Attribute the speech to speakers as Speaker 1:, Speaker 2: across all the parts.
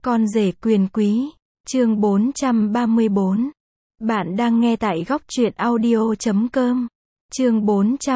Speaker 1: Con rể quyền quý, chương 434. Bạn đang nghe tại góc truyện audio.com. Chương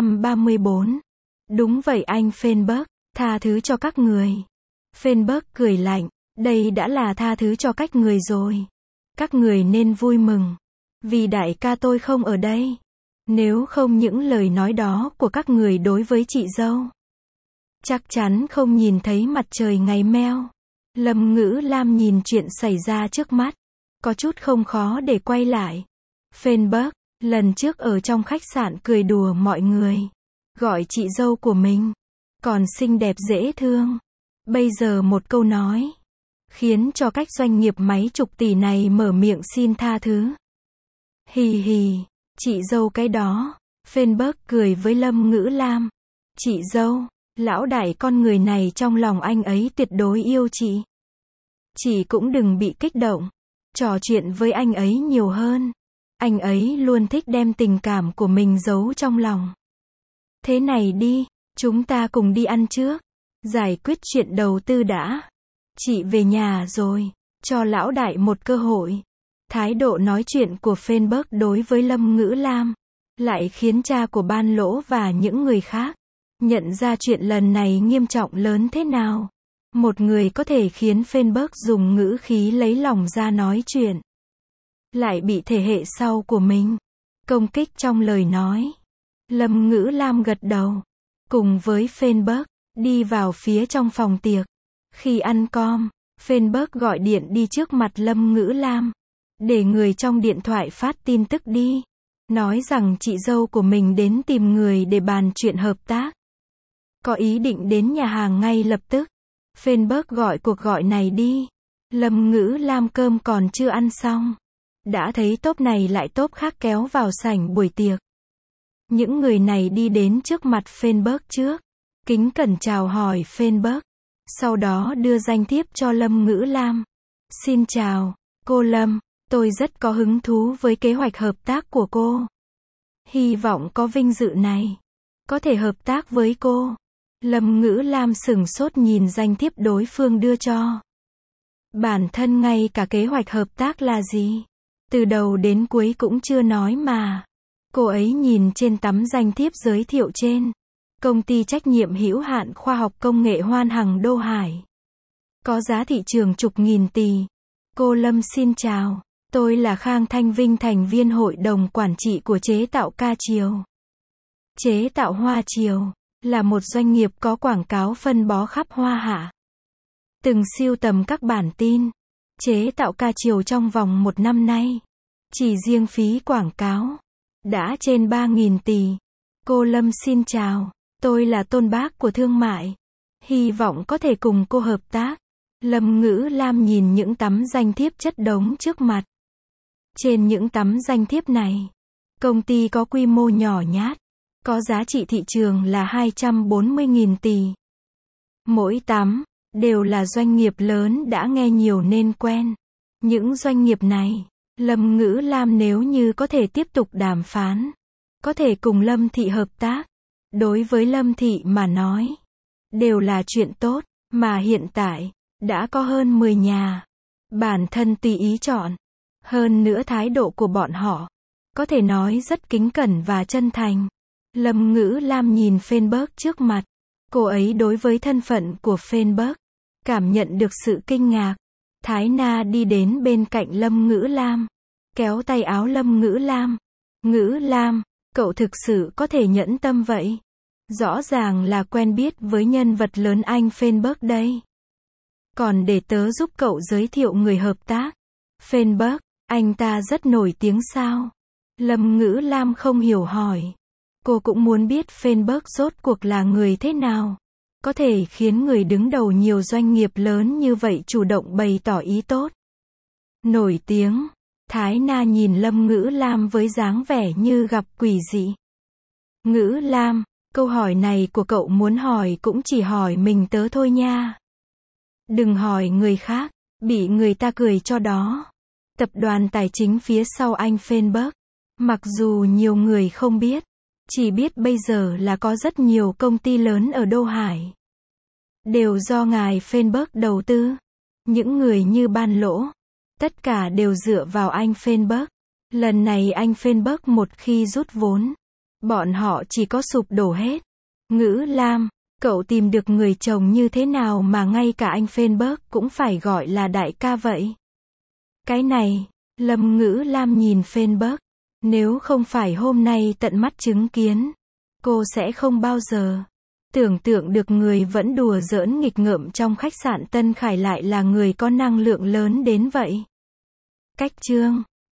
Speaker 1: 434. Đúng vậy anh Feinberg, tha thứ cho các người. Feinberg cười lạnh, đây đã là tha thứ cho các người rồi. Các người nên vui mừng. Vì đại ca tôi không ở đây. Nếu không những lời nói đó của các người đối với chị dâu, chắc chắn không nhìn thấy mặt trời ngày meo. Lâm Ngữ Lam nhìn chuyện xảy ra trước mắt, có chút không khó để quay lại. Feinberg, lần trước ở trong khách sạn cười đùa mọi người, gọi chị dâu của mình còn xinh đẹp dễ thương. Bây giờ một câu nói, khiến cho cách doanh nghiệp mấy chục tỷ này mở miệng xin tha thứ. Hì hì, chị dâu cái đó. Feinberg cười với Lâm Ngữ Lam. Chị dâu, lão đại con người này trong lòng anh ấy tuyệt đối yêu chị. Chị cũng đừng bị kích động. Trò chuyện với anh ấy nhiều hơn. Anh ấy luôn thích đem tình cảm của mình giấu trong lòng. Thế này đi, chúng ta cùng đi ăn trước. Giải quyết chuyện đầu tư đã. Chị về nhà rồi, cho lão đại một cơ hội. Thái độ nói chuyện của Feinberg đối với Lâm Ngữ Lam lại khiến cha của Ban Lỗ và những người khác nhận ra chuyện lần này nghiêm trọng lớn thế nào. Một người có thể khiến Feinberg dùng ngữ khí lấy lòng ra nói chuyện, lại bị thế hệ sau của mình công kích trong lời nói. Lâm Ngữ Lam gật đầu, cùng với Feinberg đi vào phía trong phòng tiệc. Khi ăn cơm, Feinberg gọi điện đi trước mặt Lâm Ngữ Lam, để người trong điện thoại phát tin tức đi, nói rằng chị dâu của mình đến tìm người để bàn chuyện hợp tác, có ý định đến nhà hàng ngay lập tức. Feinberg gọi cuộc gọi này đi. Lâm Ngữ Lam cơm còn chưa ăn xong, đã thấy tốp này lại tốp khác kéo vào sảnh buổi tiệc. Những người này đi đến trước mặt Feinberg trước, kính cẩn chào hỏi Feinberg, sau đó đưa danh thiếp cho Lâm Ngữ Lam. Xin chào, cô Lâm, tôi rất có hứng thú với kế hoạch hợp tác của cô. Hy vọng có vinh dự này, có thể hợp tác với cô. Lâm Ngữ Lam sửng sốt nhìn danh thiếp đối phương đưa cho. Bản thân ngay cả kế hoạch hợp tác là gì, từ đầu đến cuối cũng chưa nói mà. Cô ấy nhìn trên tấm danh thiếp giới thiệu trên. Công ty trách nhiệm hữu hạn khoa học công nghệ Hoan Hằng Đô Hải. Có giá thị trường chục nghìn tỷ. Cô Lâm xin chào. Tôi là Khang Thanh Vinh, thành viên hội đồng quản trị của chế tạo Ca Triều. Chế tạo Hoa Triều là một doanh nghiệp có quảng cáo phân bó khắp Hoa Hạ. Từng sưu tầm các bản tin chế tạo Ca Triều trong vòng một năm nay, chỉ riêng phí quảng cáo đã trên 3.000 tỷ. Cô Lâm xin chào. Tôi là tôn bác của thương mại. Hy vọng có thể cùng cô hợp tác. Lâm Ngữ Lam nhìn những tấm danh thiếp chất đống trước mặt. Trên những tấm danh thiếp này, công ty có quy mô nhỏ nhát, có giá trị thị trường là 240.000 tỷ. Mỗi tấm đều là doanh nghiệp lớn đã nghe nhiều nên quen. Những doanh nghiệp này, Lâm Ngữ Lam nếu như có thể tiếp tục đàm phán, có thể cùng Lâm Thị hợp tác. Đối với Lâm Thị mà nói, đều là chuyện tốt, mà hiện tại, đã có hơn 10 nhà. Bản thân tùy ý chọn. Hơn nữa thái độ của bọn họ, có thể nói rất kính cẩn và chân thành. Lâm Ngữ Lam nhìn Feinberg trước mặt. Cô ấy đối với thân phận của Feinberg, cảm nhận được sự kinh ngạc. Thái Na đi đến bên cạnh Lâm Ngữ Lam, kéo tay áo Lâm Ngữ Lam. Ngữ Lam, cậu thực sự có thể nhẫn tâm vậy? Rõ ràng là quen biết với nhân vật lớn anh Feinberg đây. Còn để tớ giúp cậu giới thiệu người hợp tác. Feinberg, anh ta rất nổi tiếng sao? Lâm Ngữ Lam không hiểu hỏi. Cô cũng muốn biết Feinberg rốt cuộc là người thế nào, có thể khiến người đứng đầu nhiều doanh nghiệp lớn như vậy chủ động bày tỏ ý tốt. Nổi tiếng. Thái Na nhìn Lâm Ngữ Lam với dáng vẻ như gặp quỷ dị. Ngữ Lam, câu hỏi này của cậu muốn hỏi cũng chỉ hỏi mình tớ thôi nha. Đừng hỏi người khác, bị người ta cười cho đó. Tập đoàn tài chính phía sau anh Feinberg, mặc dù nhiều người không biết, chỉ biết bây giờ là có rất nhiều công ty lớn ở Đô Hải, đều do ngài Feinberg đầu tư. Những người như Ban Lỗ. Tất cả đều dựa vào anh Feinberg. Lần này anh Feinberg một khi rút vốn, bọn họ chỉ có sụp đổ hết. Ngữ Lam, cậu tìm được người chồng như thế nào mà ngay cả anh Feinberg cũng phải gọi là đại ca vậy? Cái này, Lâm Ngữ Lam nhìn Feinberg. Nếu không phải hôm nay tận mắt chứng kiến, cô sẽ không bao giờ tưởng tượng được người vẫn đùa giỡn nghịch ngợm trong khách sạn Tân Khải lại là người có năng lượng lớn đến vậy. Cách chương